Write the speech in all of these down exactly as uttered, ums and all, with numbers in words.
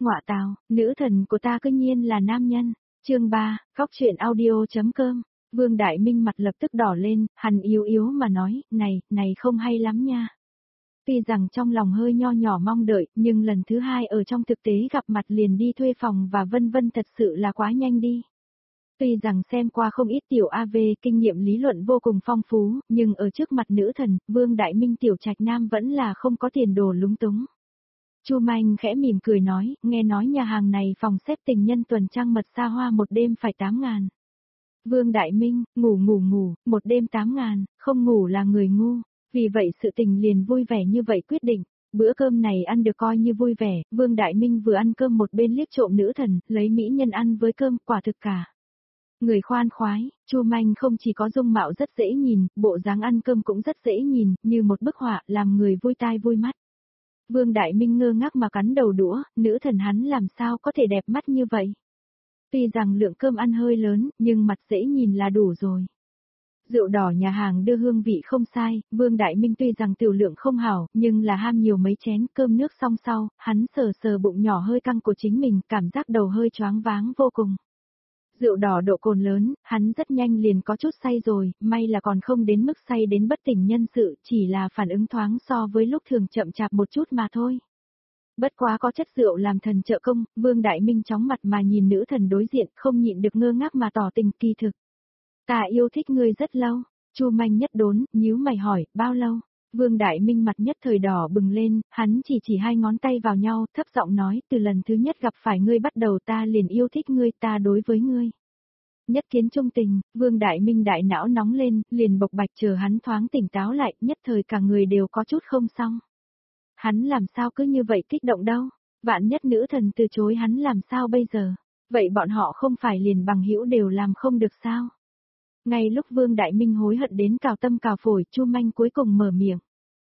Ngọa tào, nữ thần của ta cư nhiên là nam nhân. Chương ba, Góc truyện audio.com. Vương Đại Minh mặt lập tức đỏ lên, hắn yếu yếu mà nói, này, này không hay lắm nha. Tuy rằng trong lòng hơi nho nhỏ mong đợi, nhưng lần thứ hai ở trong thực tế gặp mặt liền đi thuê phòng và vân vân thật sự là quá nhanh đi. Tuy rằng xem qua không ít tiểu a vê, kinh nghiệm lý luận vô cùng phong phú, nhưng ở trước mặt nữ thần, Vương Đại Minh tiểu trạch nam vẫn là không có tiền đồ lúng túng. Chu Manh khẽ mỉm cười nói, nghe nói nhà hàng này phòng xếp tình nhân tuần trăng mật xa hoa một đêm phải tám ngàn. Vương Đại Minh, ngủ ngủ ngủ, một đêm tám ngàn, không ngủ là người ngu, vì vậy sự tình liền vui vẻ như vậy quyết định. Bữa cơm này ăn được coi như vui vẻ, Vương Đại Minh vừa ăn cơm một bên liếc trộm nữ thần, lấy mỹ nhân ăn với cơm, quả thực cả. Người khoan khoái, Chu Manh không chỉ có dung mạo rất dễ nhìn, bộ dáng ăn cơm cũng rất dễ nhìn, như một bức họa, làm người vui tai vui mắt. Vương Đại Minh ngơ ngác mà cắn đầu đũa, nữ thần hắn làm sao có thể đẹp mắt như vậy. Tuy rằng lượng cơm ăn hơi lớn, nhưng mặt dễ nhìn là đủ rồi. Rượu đỏ nhà hàng đưa hương vị không sai, Vương Đại Minh tuy rằng tiểu lượng không hảo, nhưng là ham nhiều mấy chén cơm nước xong sau, hắn sờ sờ bụng nhỏ hơi căng của chính mình, cảm giác đầu hơi choáng váng vô cùng. Rượu đỏ độ cồn lớn, hắn rất nhanh liền có chút say rồi, may là còn không đến mức say đến bất tỉnh nhân sự, chỉ là phản ứng thoáng so với lúc thường chậm chạp một chút mà thôi. Bất quá có chất rượu làm thần trợ công, Vương Đại Minh chóng mặt mà nhìn nữ thần đối diện, không nhịn được ngơ ngác mà tỏ tình kỳ thực. Ta yêu thích ngươi rất lâu, Chu Manh nhất đốn, nhíu mày hỏi, bao lâu? Vương Đại Minh mặt nhất thời đỏ bừng lên, hắn chỉ chỉ hai ngón tay vào nhau, thấp giọng nói, từ lần thứ nhất gặp phải ngươi bắt đầu ta liền yêu thích ngươi, ta đối với ngươi. Nhất kiến trung tình, Vương Đại Minh đại não nóng lên, liền bộc bạch chờ hắn thoáng tỉnh táo lại, nhất thời cả người đều có chút không xong. Hắn làm sao cứ như vậy kích động đâu, vạn nhất nữ thần từ chối hắn làm sao bây giờ, vậy bọn họ không phải liền bằng hữu đều làm không được sao? Ngay lúc Vương Đại Minh hối hận đến cào tâm cào phổi, Chu Manh cuối cùng mở miệng.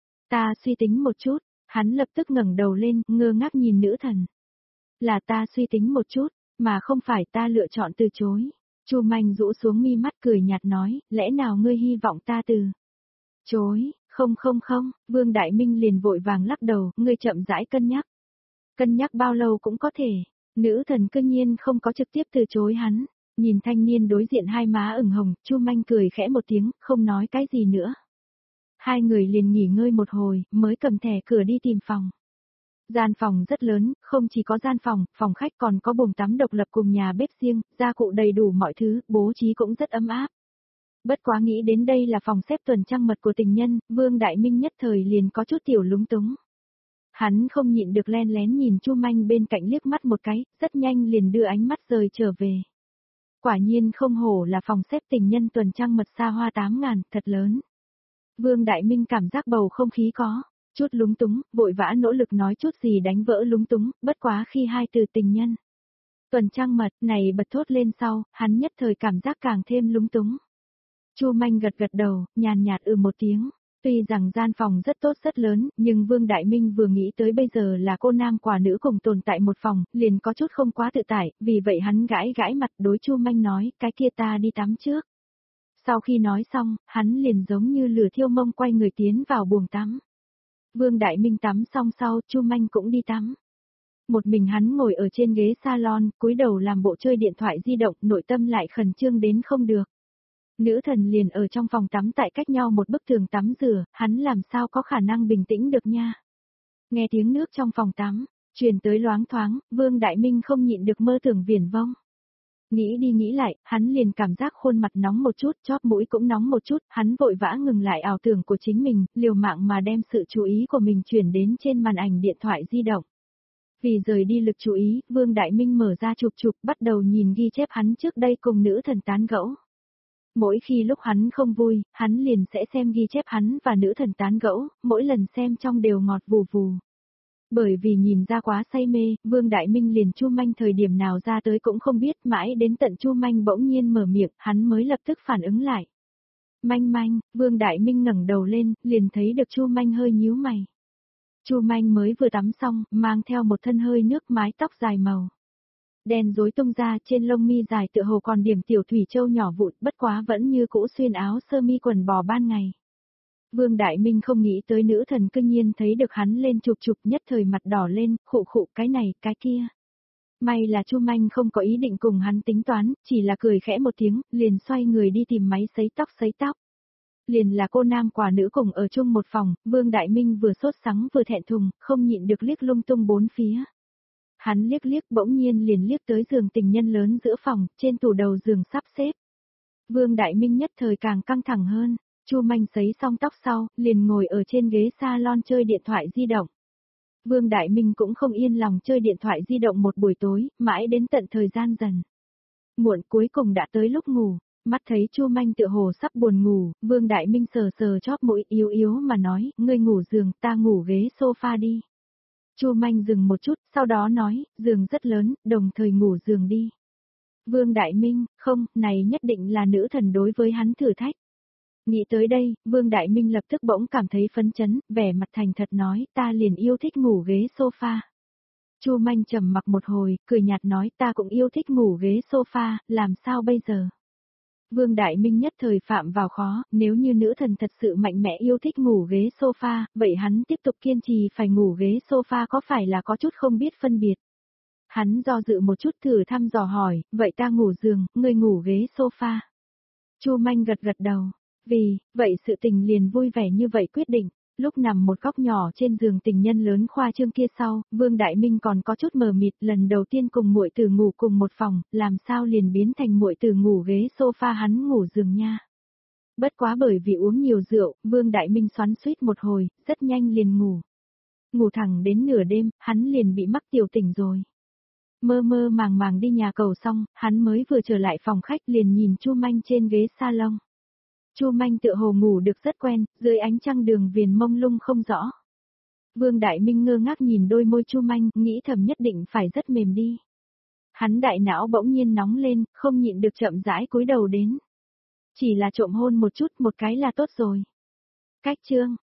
Ta suy tính một chút, hắn lập tức ngẩng đầu lên, ngơ ngác nhìn nữ thần. Là ta suy tính một chút, mà không phải ta lựa chọn từ chối. Chu Manh rũ xuống mi mắt cười nhạt nói, lẽ nào ngươi hy vọng ta từ chối, không không không, Vương Đại Minh liền vội vàng lắc đầu, ngươi chậm rãi cân nhắc. Cân nhắc bao lâu cũng có thể, nữ thần cư nhiên không có trực tiếp từ chối hắn. Nhìn thanh niên đối diện hai má ửng hồng, Chu Manh cười khẽ một tiếng, không nói cái gì nữa. Hai người liền nghỉ ngơi một hồi, mới cầm thẻ cửa đi tìm phòng. Gian phòng rất lớn, không chỉ có gian phòng, phòng khách còn có bồn tắm độc lập cùng nhà bếp riêng, gia cụ đầy đủ mọi thứ, bố trí cũng rất ấm áp. Bất quá nghĩ đến đây là phòng xếp tuần trăng mật của tình nhân, Vương Đại Minh nhất thời liền có chút tiểu lúng túng. Hắn không nhịn được len lén nhìn Chu Manh bên cạnh liếc mắt một cái, rất nhanh liền đưa ánh mắt rời trở về. Quả nhiên không hổ là phòng xếp tình nhân tuần trăng mật xa hoa tám ngàn, thật lớn. Vương Đại Minh cảm giác bầu không khí có chút lúng túng, vội vã nỗ lực nói chút gì đánh vỡ lúng túng, bất quá khi hai từ tình nhân tuần trăng mật này bật thốt lên sau, hắn nhất thời cảm giác càng thêm lúng túng. Chu Manh gật gật đầu, nhàn nhạt ừ một tiếng. Tuy rằng gian phòng rất tốt rất lớn, nhưng Vương Đại Minh vừa nghĩ tới bây giờ là cô nam quả nữ cùng tồn tại một phòng, liền có chút không quá tự tại, vì vậy hắn gãi gãi mặt đối Chu Manh nói, cái kia ta đi tắm trước. Sau khi nói xong, hắn liền giống như lửa thiêu mông quay người tiến vào buồng tắm. Vương Đại Minh tắm xong sau, Chu Manh cũng đi tắm. Một mình hắn ngồi ở trên ghế salon, cúi đầu làm bộ chơi điện thoại di động, nội tâm lại khẩn trương đến không được. Nữ thần liền ở trong phòng tắm tại cách nhau một bức tường tắm rửa, hắn làm sao có khả năng bình tĩnh được nha. Nghe tiếng nước trong phòng tắm, truyền tới loáng thoáng, Vương Đại Minh không nhịn được mơ tưởng viển vông. Nghĩ đi nghĩ lại, hắn liền cảm giác khuôn mặt nóng một chút, chóp mũi cũng nóng một chút, hắn vội vã ngừng lại ảo tưởng của chính mình, liều mạng mà đem sự chú ý của mình chuyển đến trên màn ảnh điện thoại di động. Vì rời đi lực chú ý, Vương Đại Minh mở ra chụp chụp, bắt đầu nhìn ghi chép hắn trước đây cùng nữ thần tán gẫu. Mỗi khi lúc hắn không vui, hắn liền sẽ xem ghi chép hắn và nữ thần tán gẫu, mỗi lần xem trong đều ngọt vù vù. Bởi vì nhìn ra quá say mê, Vương Đại Minh liền Chu Manh thời điểm nào ra tới cũng không biết, mãi đến tận Chu Manh bỗng nhiên mở miệng, hắn mới lập tức phản ứng lại. Manh Manh, Vương Đại Minh ngẩng đầu lên, liền thấy được Chu Manh hơi nhíu mày. Chu Manh mới vừa tắm xong, mang theo một thân hơi nước, mái tóc dài màu đen rối tung ra, trên lông mi dài tựa hồ còn điểm tiểu thủy châu nhỏ vụn, bất quá vẫn như cũ xuyên áo sơ mi quần bò ban ngày. Vương Đại Minh không nghĩ tới nữ thần cư nhiên thấy được hắn lên chụp chụp, nhất thời mặt đỏ lên, khụ khụ cái này, cái kia. May là Chu Manh không có ý định cùng hắn tính toán, chỉ là cười khẽ một tiếng, liền xoay người đi tìm máy sấy tóc sấy tóc. Liền là cô nam quả nữ cùng ở chung một phòng, Vương Đại Minh vừa sốt sắng vừa thẹn thùng, không nhịn được liếc lung tung bốn phía. Hắn liếc liếc bỗng nhiên liền liếc tới giường tình nhân lớn giữa phòng, trên tủ đầu giường sắp xếp. Vương Đại Minh nhất thời càng căng thẳng hơn, Chu Manh sấy xong tóc sau, liền ngồi ở trên ghế salon chơi điện thoại di động. Vương Đại Minh cũng không yên lòng chơi điện thoại di động một buổi tối, mãi đến tận thời gian dần. Muộn cuối cùng đã tới lúc ngủ, mắt thấy Chu Manh tựa hồ sắp buồn ngủ, Vương Đại Minh sờ sờ chóp mũi yếu yếu mà nói, ngươi ngủ giường, ta ngủ ghế sofa đi. Chu Manh dừng một chút, sau đó nói, giường rất lớn, đồng thời ngủ giường đi. Vương Đại Minh, không, này nhất định là nữ thần đối với hắn thử thách. Nghĩ tới đây, Vương Đại Minh lập tức bỗng cảm thấy phấn chấn, vẻ mặt thành thật nói, ta liền yêu thích ngủ ghế sofa. Chu Manh trầm mặc một hồi, cười nhạt nói, ta cũng yêu thích ngủ ghế sofa, làm sao bây giờ? Vương Đại Minh nhất thời phạm vào khó, nếu như nữ thần thật sự mạnh mẽ yêu thích ngủ ghế sofa, vậy hắn tiếp tục kiên trì phải ngủ ghế sofa có phải là có chút không biết phân biệt? Hắn do dự một chút thử thăm dò hỏi, vậy ta ngủ giường, ngươi ngủ ghế sofa. Chu Manh gật gật đầu, vì, vậy sự tình liền vui vẻ như vậy quyết định. Lúc nằm một góc nhỏ trên giường tình nhân lớn khoa trương kia sau, Vương Đại Minh còn có chút mờ mịt, lần đầu tiên cùng muội tử ngủ cùng một phòng, làm sao liền biến thành muội tử ngủ ghế sofa hắn ngủ giường nha. Bất quá bởi vì uống nhiều rượu, Vương Đại Minh xoắn xuýt một hồi, rất nhanh liền ngủ. Ngủ thẳng đến nửa đêm, hắn liền bị mắc tiểu tỉnh rồi. Mơ mơ màng màng đi nhà cầu xong, hắn mới vừa trở lại phòng khách liền nhìn Chu Manh trên ghế salon. Chu Manh tựa hồ ngủ được rất quen, dưới ánh trăng đường viền mông lung không rõ. Vương Đại Minh ngơ ngác nhìn đôi môi Chu Manh, nghĩ thầm nhất định phải rất mềm đi. Hắn đại não bỗng nhiên nóng lên, không nhịn được chậm rãi cúi đầu đến. Chỉ là trộm hôn một chút một cái là tốt rồi. Cách chương